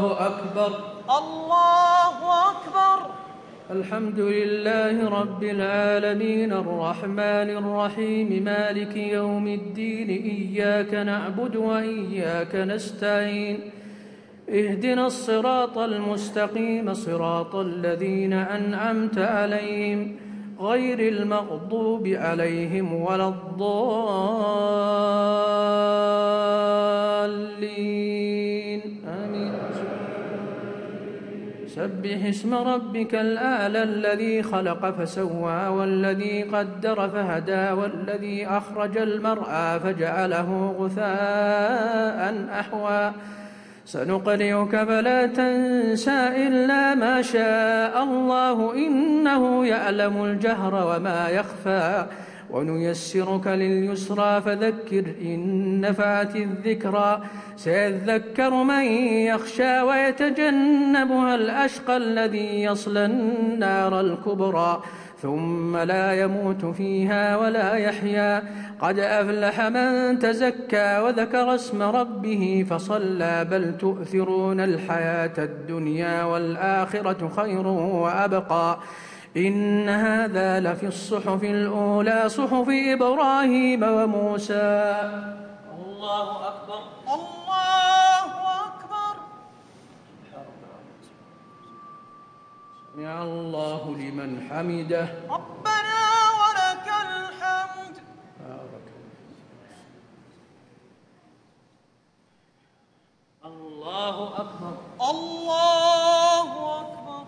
الله أكبر. الله أكبر. الحمد لله رب العالمين الرحمن الرحيم مالك يوم الدين إياك نعبد وإياك نستعين اهدنا الصراط المستقيم صراط الذين أنعمت عليهم غير المغضوب عليهم ولا الضالين آمين. سبح اسم ربك الأعلى الذي خلق فسوى والذي قدر فهدى والذي أخرج المرعى فجعله غثاء أحوى سنقرئك فلا تنسى إلا ما شاء الله إنه يعلم الجهر وما يخفى ونيسرك لليسرى فذكر إن نفعت الذكرى سيذكر من يخشى ويتجنبها الأشقى الذي يصلى النار الكبرى ثم لا يموت فيها ولا يحيا قد أفلح من تزكى وذكر اسم ربه فصلى بل تؤثرون الحياة الدنيا والآخرة خير وأبقى إن هذا لفي الصحف الأولى صحف إبراهيم وموسى. الله أكبر. الله أكبر. سمع الله لمن حمده. ربنا ولك الحمد. الله أكبر. الله أكبر.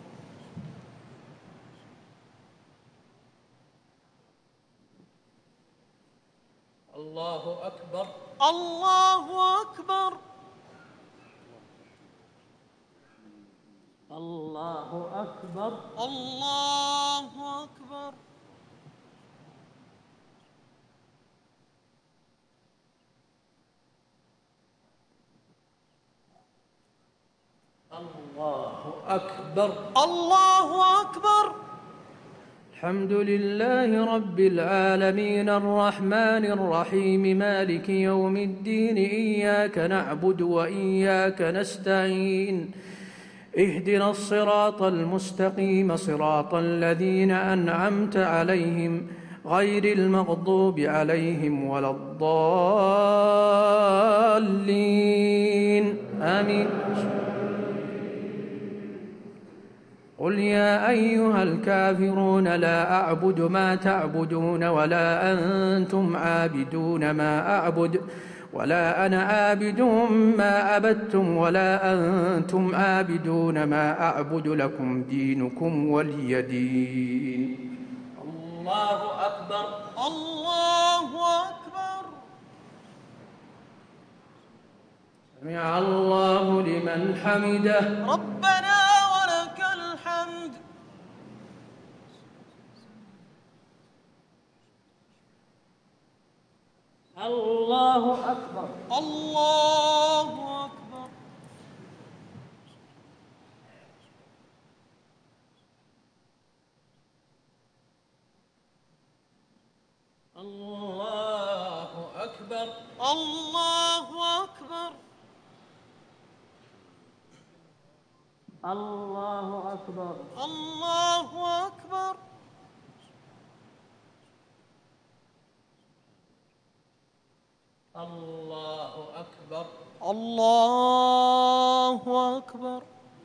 الله أكبر. الله أكبر. الله أكبر. الله أكبر. الله أكبر. الله أكبر. الحمد لله رب العالمين الرحمن الرحيم مالك يوم الدين إياك نعبد وإياك نستعين اهدنا الصراط المستقيم صراط الذين أنعمت عليهم غير المغضوب عليهم ولا الضالين آمين. قل يا أيها الكافرون لا أعبد ما تعبدون ولا أنتم عابدون ما أعبد ولا أنا عابد ما عبدتم ولا أنتم عابدون ما أعبد لكم دينكم ولي دين. الله أكبر. الله أكبر. سمع الله لمن حمده. ربنا ولك الحمد. الله أكبر. الله أكبر. الله أكبر. الله أكبر. الله أكبر. الله أكبر. الله أكبر. الله أكبر.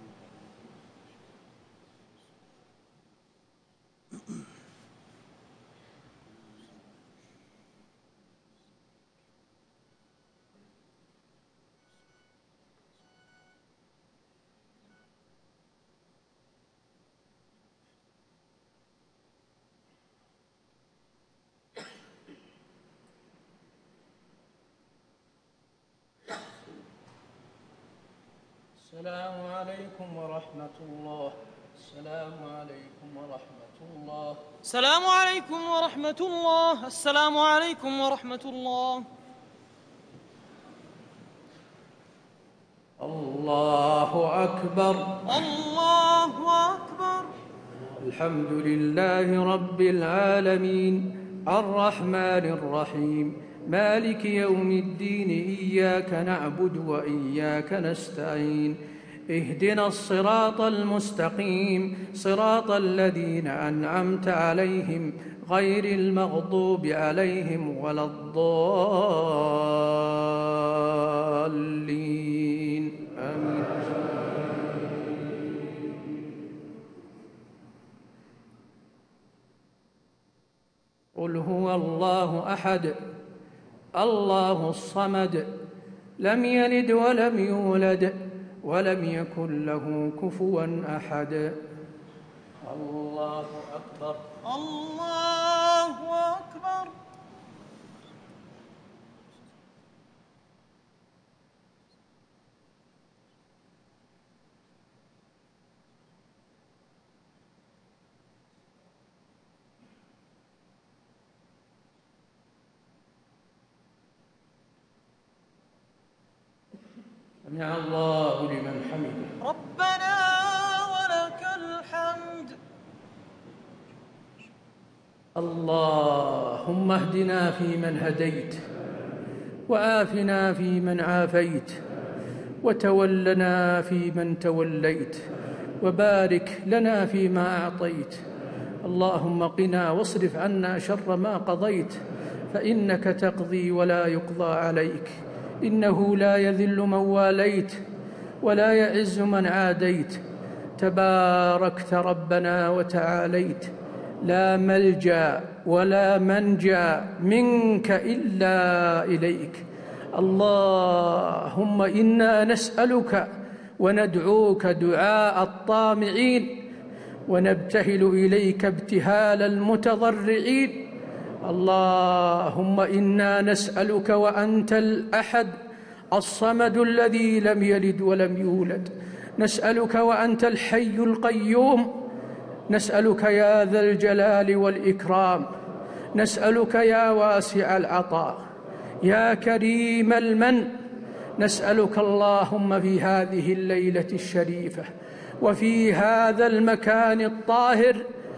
السلام عليكم ورحمة الله. السلام عليكم ورحمة الله. السلام عليكم ورحمة الله. السلام عليكم ورحمة الله. الله أكبر. الله أكبر. الحمد لله رب العالمين الرحمن الرحيم مالك يوم الدين إياك نعبد وإياك نستعين اهدنا الصراط المستقيم صراط الذين أنعمت عليهم غير المغضوب عليهم ولا الضالين آمين. قل هو الله أحد الله الصمد لم يلد ولم يولد ولم يكن له كفوا أحد. الله أكبر. الله أكبر. سمع الله لمن حمده. ربنا ولك الحمد. اللهم اهدنا فيمن هديت وآفنا فيمن عافيت وتولنا فيمن توليت وبارك لنا فيما أعطيت. اللهم قنا واصرف عنا شر ما قضيت فإنك تقضي ولا يقضى عليك إنه لا يذل من واليت ولا يعز من عاديت تباركت ربنا وتعاليت لا ملجأ ولا منجا منك إلا إليك. اللهم إنا نسألك وندعوك دعاء الطامعين ونبتهل إليك ابتهال المتضرعين. اللهم إنا نسألك وأنت الأحد الصمد الذي لم يلد ولم يولد، نسألك وأنت الحي القيوم، نسألك يا ذا الجلال والإكرام، نسألك يا واسع العطاء يا كريم المن، نسألك اللهم في هذه الليلة الشريفة وفي هذا المكان الطاهر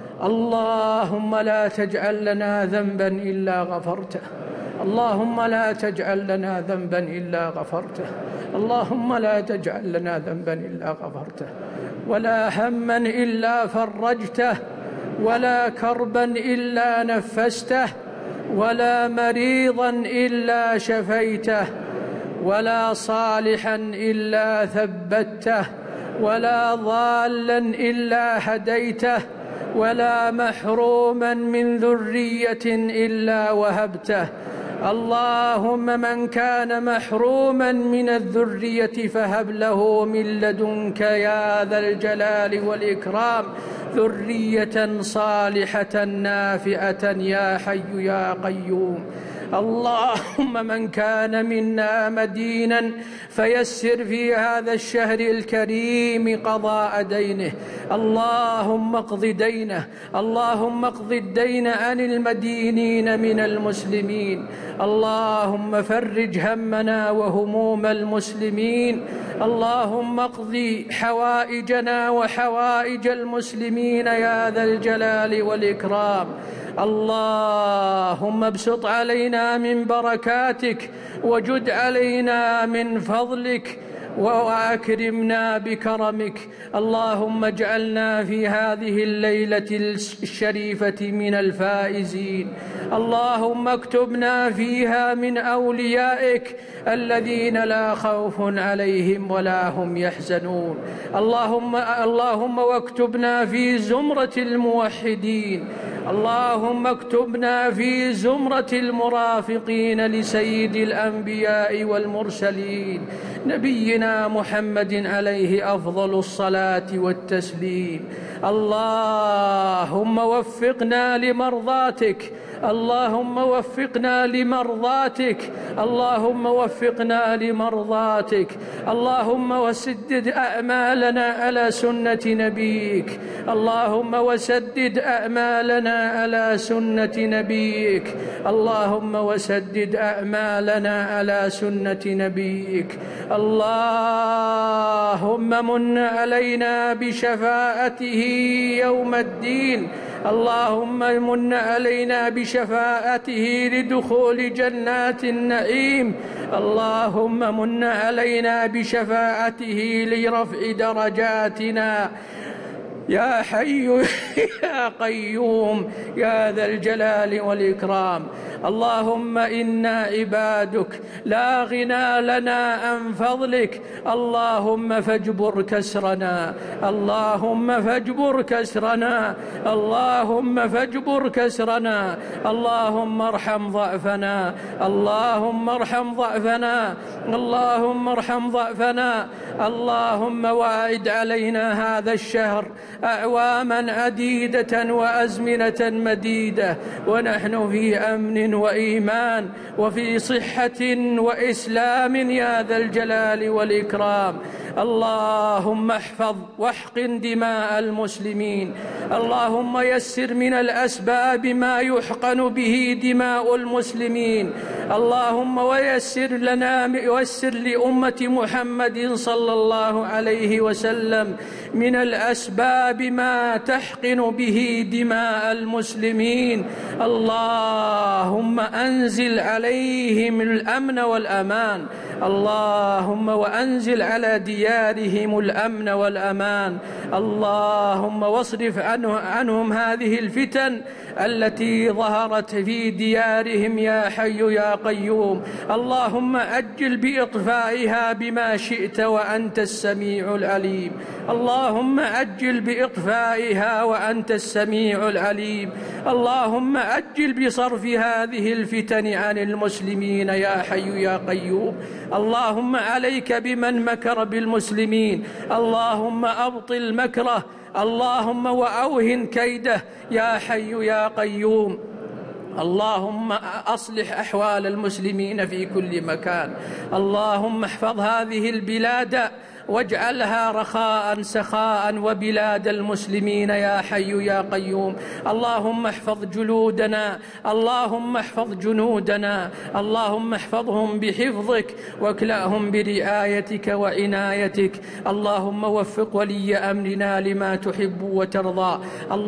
اللهم لا تجعل لنا ذنبا إلا غفرته، اللهم لا تجعل لنا ذنبا إلا غفرته، اللهم لا تجعل لنا ذنبا إلا غفرته، ولا هما إلا فرجته، ولا كربا إلا نفسته، ولا مريضا إلا شفيته، ولا صالحا إلا ثبته، ولا ضالا إلا هديته، ولا محروما من ذرية إلا وهبته. اللهم من كان محروما من الذرية فهب له من لدنك يا ذا الجلال والإكرام ذرية صالحة نافعة يا حي يا قيوم. اللهم من كان منا مدينا فيسر في هذا الشهر الكريم قضاء دينه، اللهم اقض دينه، اللهم اقض الدين عن المدينين من المسلمين، اللهم فرج همنا وهموم المسلمين، اللهم اقض حوائجنا وحوائج المسلمين يا ذا الجلال والإكرام. اللهم ابسط علينا من بركاتك وجد علينا من فضلك وأكرمنا بكرمك. اللهم اجعلنا في هذه الليلة الشريفة من الفائزين، اللهم اكتبنا فيها من أوليائك الذين لا خوف عليهم ولا هم يحزنون. اللهم واكتبنا في زمرة الموحدين، اللهم اكتبنا في زمرة المرافقين لسيد الأنبياء والمرسلين نبينا محمد عليه أفضل الصلاة والتسليم. اللهم وفقنا لمرضاتك، اللهم وفقنا لمرضاتك، اللهم وفقنا لمرضاتك، اللهم وسدد أعمالنا على سنة نبيك، اللهم وسدد أعمالنا على سنة نبيك، اللهم وسدد أعمالنا على سنة نبيك. اللهم من علينا بشفاعته يوم الدين، اللهم من علينا بشفاعته لدخول جنات النعيم، اللهم من علينا بشفاعته لرفع درجاتنا يا حي يا قيوم يا ذا الجلال والإكرام. اللهم إنا عبادك لا غنى لنا عن فضلك، اللهم فاجبر كسرنا، اللهم فاجبر كسرنا، اللهم فاجبر كسرنا، اللهم ارحم ضعفنا، اللهم ارحم ضعفنا، اللهم ارحم ضعفنا. اللهم واعد علينا هذا الشهر أعواما عديدة وأزمنة مديدة ونحن في أمن وإيمان وفي صحة وإسلام يا ذا الجلال والإكرام. اللهم احفظ واحقن دماء المسلمين، اللهم يسر من الأسباب ما يحقن به دماء المسلمين، اللهم ويسر لأمة محمد صلى الله عليه وسلم من الأسباب ما تحقن به دماء المسلمين. اللهم أنزل عليهم الأمن والأمان، اللهم وأنزل على ديارهم الأمن والأمان. اللهم واصرف عنهم هذه الفتن التي ظهرت في ديارهم يا حي يا قيوم. اللهم أجل بإطفائها بما شئت وأنت السميع العليم، اللهم أجل بإطفائها وأنت السميع العليم. اللهم أجل بصرف هذه الفتن عن المسلمين يا حي يا قيوم. اللهم عليك بمن مكر بالمسلمين، اللهم أبطل مكره، اللهم وأوهن كيده يا حي يا قيوم. اللهم أصلح أحوال المسلمين في كل مكان، اللهم احفظ هذه البلاد واجعلها رخاء سخاء وبلاد المسلمين يا حي يا قيوم. اللهم احفظ جلودنا، اللهم احفظ جنودنا، اللهم احفظهم بحفظك واكلأهم برعايتك وعنايتك. اللهم وفق ولي أمرنا لما تحب وترضى،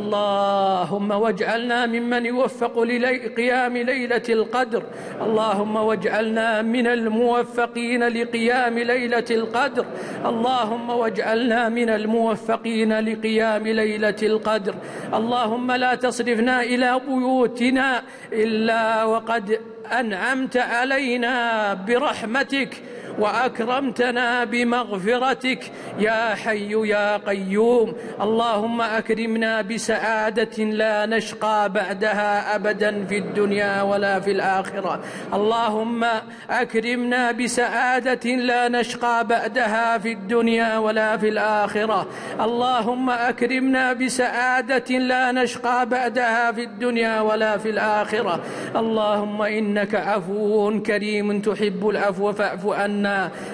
اللهم واجعلنا ممن يوفق لقيام ليلة القدر، اللهم واجعلنا من الموفقين لقيام ليلة القدر، اللهم واجعلنا من الموفقين لقيام ليلة القدر. اللهم لا تصرفنا إلى بيوتنا إلا وقد أنعمت علينا برحمتك وأكرمتنا بمغفرتك يا حي يا قيوم. اللهم أكرمنا بسعادة لا نشقى بعدها أبدا في الدنيا ولا في الآخرة، اللهم أكرمنا بسعادة لا نشقى بعدها في الدنيا ولا في الآخرة، اللهم أكرمنا بسعادة لا نشقى بعدها في الدنيا ولا في الآخرة. اللهم إنك عفو كريم تحب العفو فاعف عنا.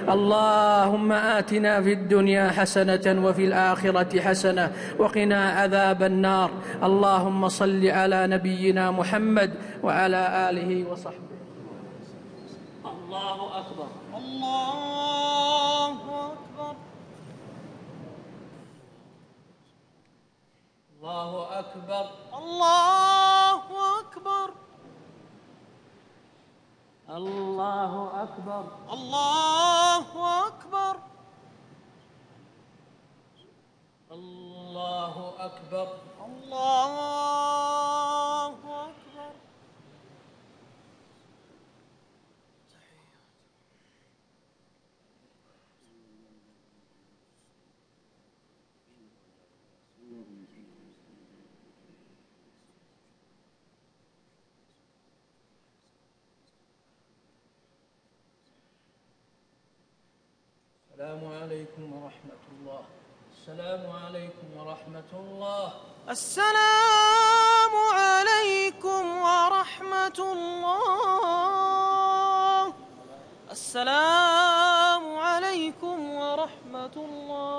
اللهم آتنا في الدنيا حسنة وفي الآخرة حسنة وقنا عذاب النار. اللهم صل على نبينا محمد وعلى آله وصحبه. الله أكبر، الله أكبر، الله أكبر، الله أكبر، الله أكبر، الله أكبر، الله أكبر، الله أكبر. السلام عليكم ورحمة الله، السلام عليكم ورحمة الله، السلام عليكم ورحمة الله، السلام عليكم ورحمة الله.